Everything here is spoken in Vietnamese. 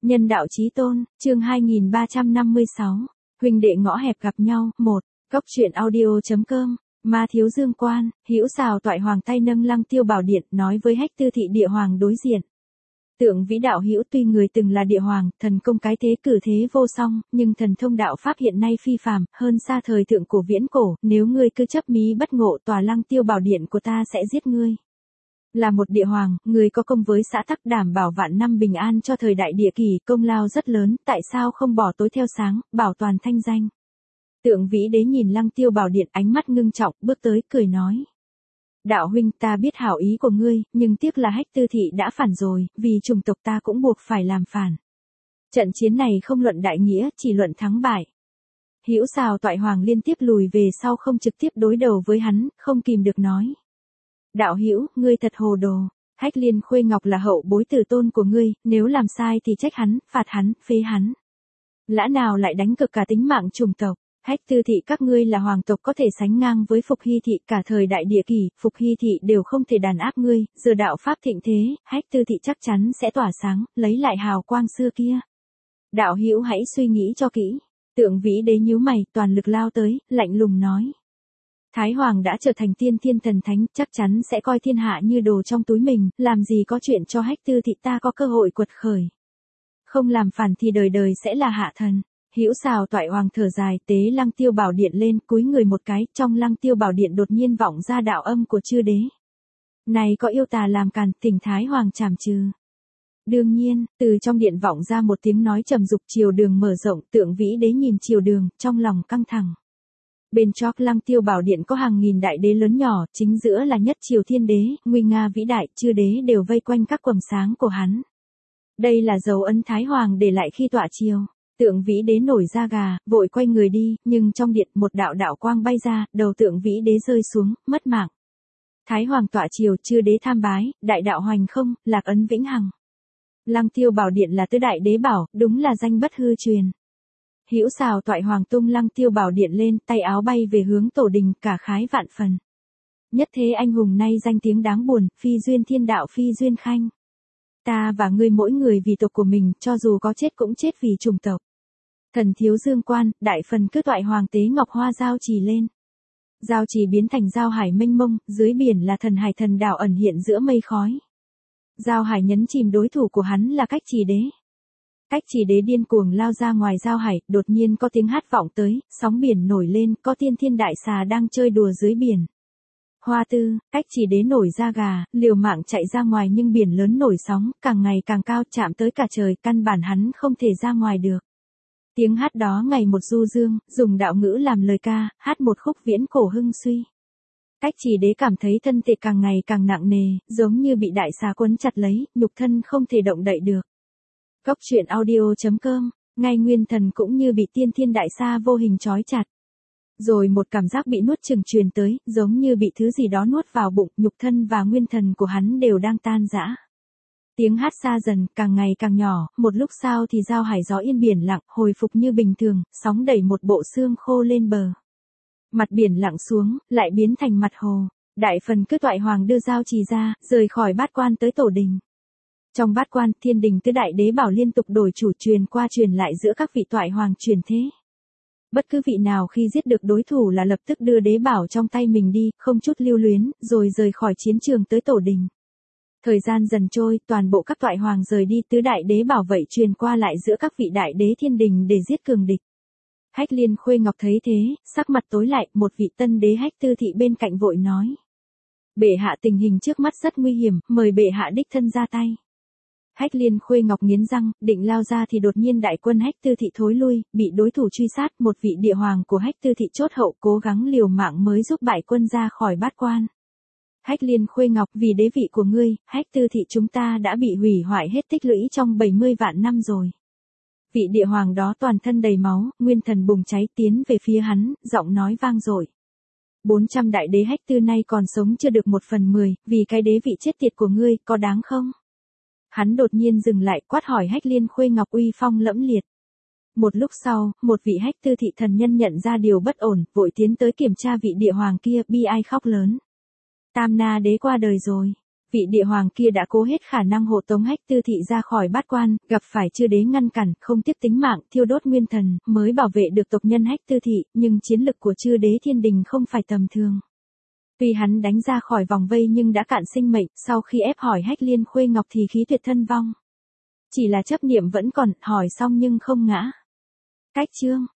Nhân đạo chí tôn, chương 2356. Huynh đệ ngõ hẹp gặp nhau, 1. Cốc truyện audio.com. Ma thiếu dương quan, hữu xào toại hoàng tay nâng lăng tiêu bảo điện, nói với Hách Tư thị địa hoàng đối diện. Tượng vĩ đạo hữu tuy người từng là địa hoàng, thần công cái thế cử thế vô song, nhưng thần thông đạo pháp hiện nay phi phàm, hơn xa thời thượng cổ viễn cổ, nếu ngươi cứ chấp mí bất ngộ, tòa lăng tiêu bảo điện của ta sẽ giết ngươi. Là một địa hoàng, người có công với xã tắc, đảm bảo vạn năm bình an cho thời đại địa kỳ, công lao rất lớn, tại sao không bỏ tối theo sáng, bảo toàn thanh danh. Tượng vĩ đế nhìn lăng tiêu bảo điện, ánh mắt ngưng trọng, bước tới, cười nói. Đạo huynh, ta biết hảo ý của ngươi, nhưng tiếc là Hách Tư thị đã phản rồi, vì chủng tộc ta cũng buộc phải làm phản. Trận chiến này không luận đại nghĩa, chỉ luận thắng bại. Hữu xào toại hoàng liên tiếp lùi về sau, không trực tiếp đối đầu với hắn, không kìm được nói. Đạo hữu, ngươi thật hồ đồ. Hách Liên Khuê Ngọc là hậu bối tử tôn của ngươi, nếu làm sai thì trách hắn, phạt hắn, phế hắn. Lã nào lại đánh cực cả tính mạng chủng tộc. Hách Tư thị các ngươi là hoàng tộc có thể sánh ngang với Phục Hy thị, cả thời đại địa kỳ, Phục Hy thị đều không thể đàn áp ngươi, giờ đạo pháp thịnh thế, Hách Tư thị chắc chắn sẽ tỏa sáng, lấy lại hào quang xưa kia. Đạo hữu hãy suy nghĩ cho kỹ. Tượng vĩ đế nhíu mày, toàn lực lao tới, lạnh lùng nói. Thái Hoàng đã trở thành tiên thiên thần thánh, chắc chắn sẽ coi thiên hạ như đồ trong túi mình, làm gì có chuyện cho Hách Tư thị ta có cơ hội quật khởi. Không làm phản thì đời đời sẽ là hạ thần. Hữu xào toại hoàng thở dài, tế lăng tiêu bảo điện lên, cúi người một cái, trong lăng tiêu bảo điện đột nhiên vọng ra đạo âm của chư đế. Này có yêu tà làm càn, thỉnh Thái Hoàng trảm trừ. Đương nhiên, từ trong điện vọng ra một tiếng nói trầm dục, triều đường mở rộng, tượng vĩ đế nhìn triều đường, trong lòng căng thẳng. Bên chóp lăng tiêu bảo điện có hàng nghìn đại đế lớn nhỏ, chính giữa là nhất triều thiên đế, nguy nga vĩ đại, chư đế đều vây quanh các quầng sáng của hắn. Đây là dấu ấn Thái Hoàng để lại khi tọa triều. Tượng vĩ đế nổi da gà, vội quay người đi, nhưng trong điện một đạo đạo quang bay ra, đầu tượng vĩ đế rơi xuống, mất mạng. Thái Hoàng tọa triều, chư đế tham bái, đại đạo hoành không, lạc ấn vĩnh hằng. Lăng tiêu bảo điện là tứ đại đế bảo, đúng là danh bất hư truyền. Hữu xào toại hoàng tung lăng tiêu bảo điện lên, tay áo bay về hướng tổ đình, cả khái vạn phần. Nhất thế anh hùng nay danh tiếng đáng buồn, phi duyên thiên đạo phi duyên khanh. Ta và ngươi mỗi người vì tộc của mình, cho dù có chết cũng chết vì chủng tộc. Thần thiếu dương quan, đại phần cứ toại hoàng tế ngọc hoa giao trì lên. Giao trì biến thành giao hải mênh mông, dưới biển là thần hải thần đảo ẩn hiện giữa mây khói. Giao hải nhấn chìm đối thủ của hắn là Cách Trì đế. Cách Trì đế điên cuồng lao ra ngoài giao hải, đột nhiên có tiếng hát vọng tới, sóng biển nổi lên, có tiên thiên đại xà đang chơi đùa dưới biển. Hoa tư, Cách Trì đế nổi da gà, liều mạng chạy ra ngoài nhưng biển lớn nổi sóng, càng ngày càng cao, chạm tới cả trời, căn bản hắn không thể ra ngoài được. Tiếng hát đó ngày một du dương, dùng đạo ngữ làm lời ca, hát một khúc viễn cổ hưng suy. Cách Trì đế cảm thấy thân thể càng ngày càng nặng nề, giống như bị đại xà quấn chặt lấy, nhục thân không thể động đậy được. Cốc truyện audio.com, ngay nguyên thần cũng như bị tiên thiên đại sa vô hình trói chặt. Rồi một cảm giác bị nuốt chửng truyền tới, giống như bị thứ gì đó nuốt vào bụng, nhục thân và nguyên thần của hắn đều đang tan rã. Tiếng hát xa dần, càng ngày càng nhỏ, một lúc sau thì giao hải gió yên biển lặng, hồi phục như bình thường, sóng đẩy một bộ xương khô lên bờ. Mặt biển lặng xuống, lại biến thành mặt hồ. Đại phần cứ toại hoàng đưa giao trì ra, rời khỏi bát quan tới tổ đình. Trong bát quan, thiên đình tứ đại đế bảo liên tục đổi chủ, truyền qua truyền lại giữa các vị toại hoàng truyền thế. Bất cứ vị nào khi giết được đối thủ là lập tức đưa đế bảo trong tay mình đi, không chút lưu luyến, rồi rời khỏi chiến trường tới tổ đình. Thời gian dần trôi, toàn bộ các toại hoàng rời đi, tứ đại đế bảo vậy truyền qua lại giữa các vị đại đế thiên đình để giết cường địch. Hách Liên Khuê Ngọc thấy thế, sắc mặt tối lại, một vị tân đế Hách Tư thị bên cạnh vội nói. Bệ hạ tình hình trước mắt rất nguy hiểm, mời bệ hạ đích thân ra tay. Hách Liên Khuê Ngọc nghiến răng, định lao ra thì đột nhiên đại quân Hách Tư thị thối lui, bị đối thủ truy sát, một vị địa hoàng của Hách Tư thị chốt hậu cố gắng liều mạng mới giúp bại quân ra khỏi bát quan. Hách Liên Khuê Ngọc, vì đế vị của ngươi, Hách Tư thị chúng ta đã bị hủy hoại hết tích lũy trong 70 vạn năm rồi. Vị địa hoàng đó toàn thân đầy máu, nguyên thần bùng cháy tiến về phía hắn, giọng nói vang dội. 400 đại đế Hách Tư nay còn sống chưa được 1/10, vì cái đế vị chết tiệt của ngươi, có đáng không? Hắn đột nhiên dừng lại, quát hỏi Hách Liên Khuê Ngọc uy phong lẫm liệt. Một lúc sau, một vị Hách Tư thị thần nhân nhận ra điều bất ổn, vội tiến tới kiểm tra vị địa hoàng kia, bi ai khóc lớn. Tam Na đế qua đời rồi. Vị địa hoàng kia đã cố hết khả năng hộ tống Hách Tư Thị ra khỏi bát quan, gặp phải chư đế ngăn cản, không tiếc tính mạng, thiêu đốt nguyên thần, mới bảo vệ được tộc nhân Hách Tư Thị, nhưng chiến lực của chư đế thiên đình không phải tầm thường. Tuy hắn đánh ra khỏi vòng vây nhưng đã cạn sinh mệnh, sau khi ép hỏi Hách Liên Khuê Ngọc thì khí tuyệt thân vong. Chỉ là chấp niệm vẫn còn, hỏi xong nhưng không ngã. Cách chương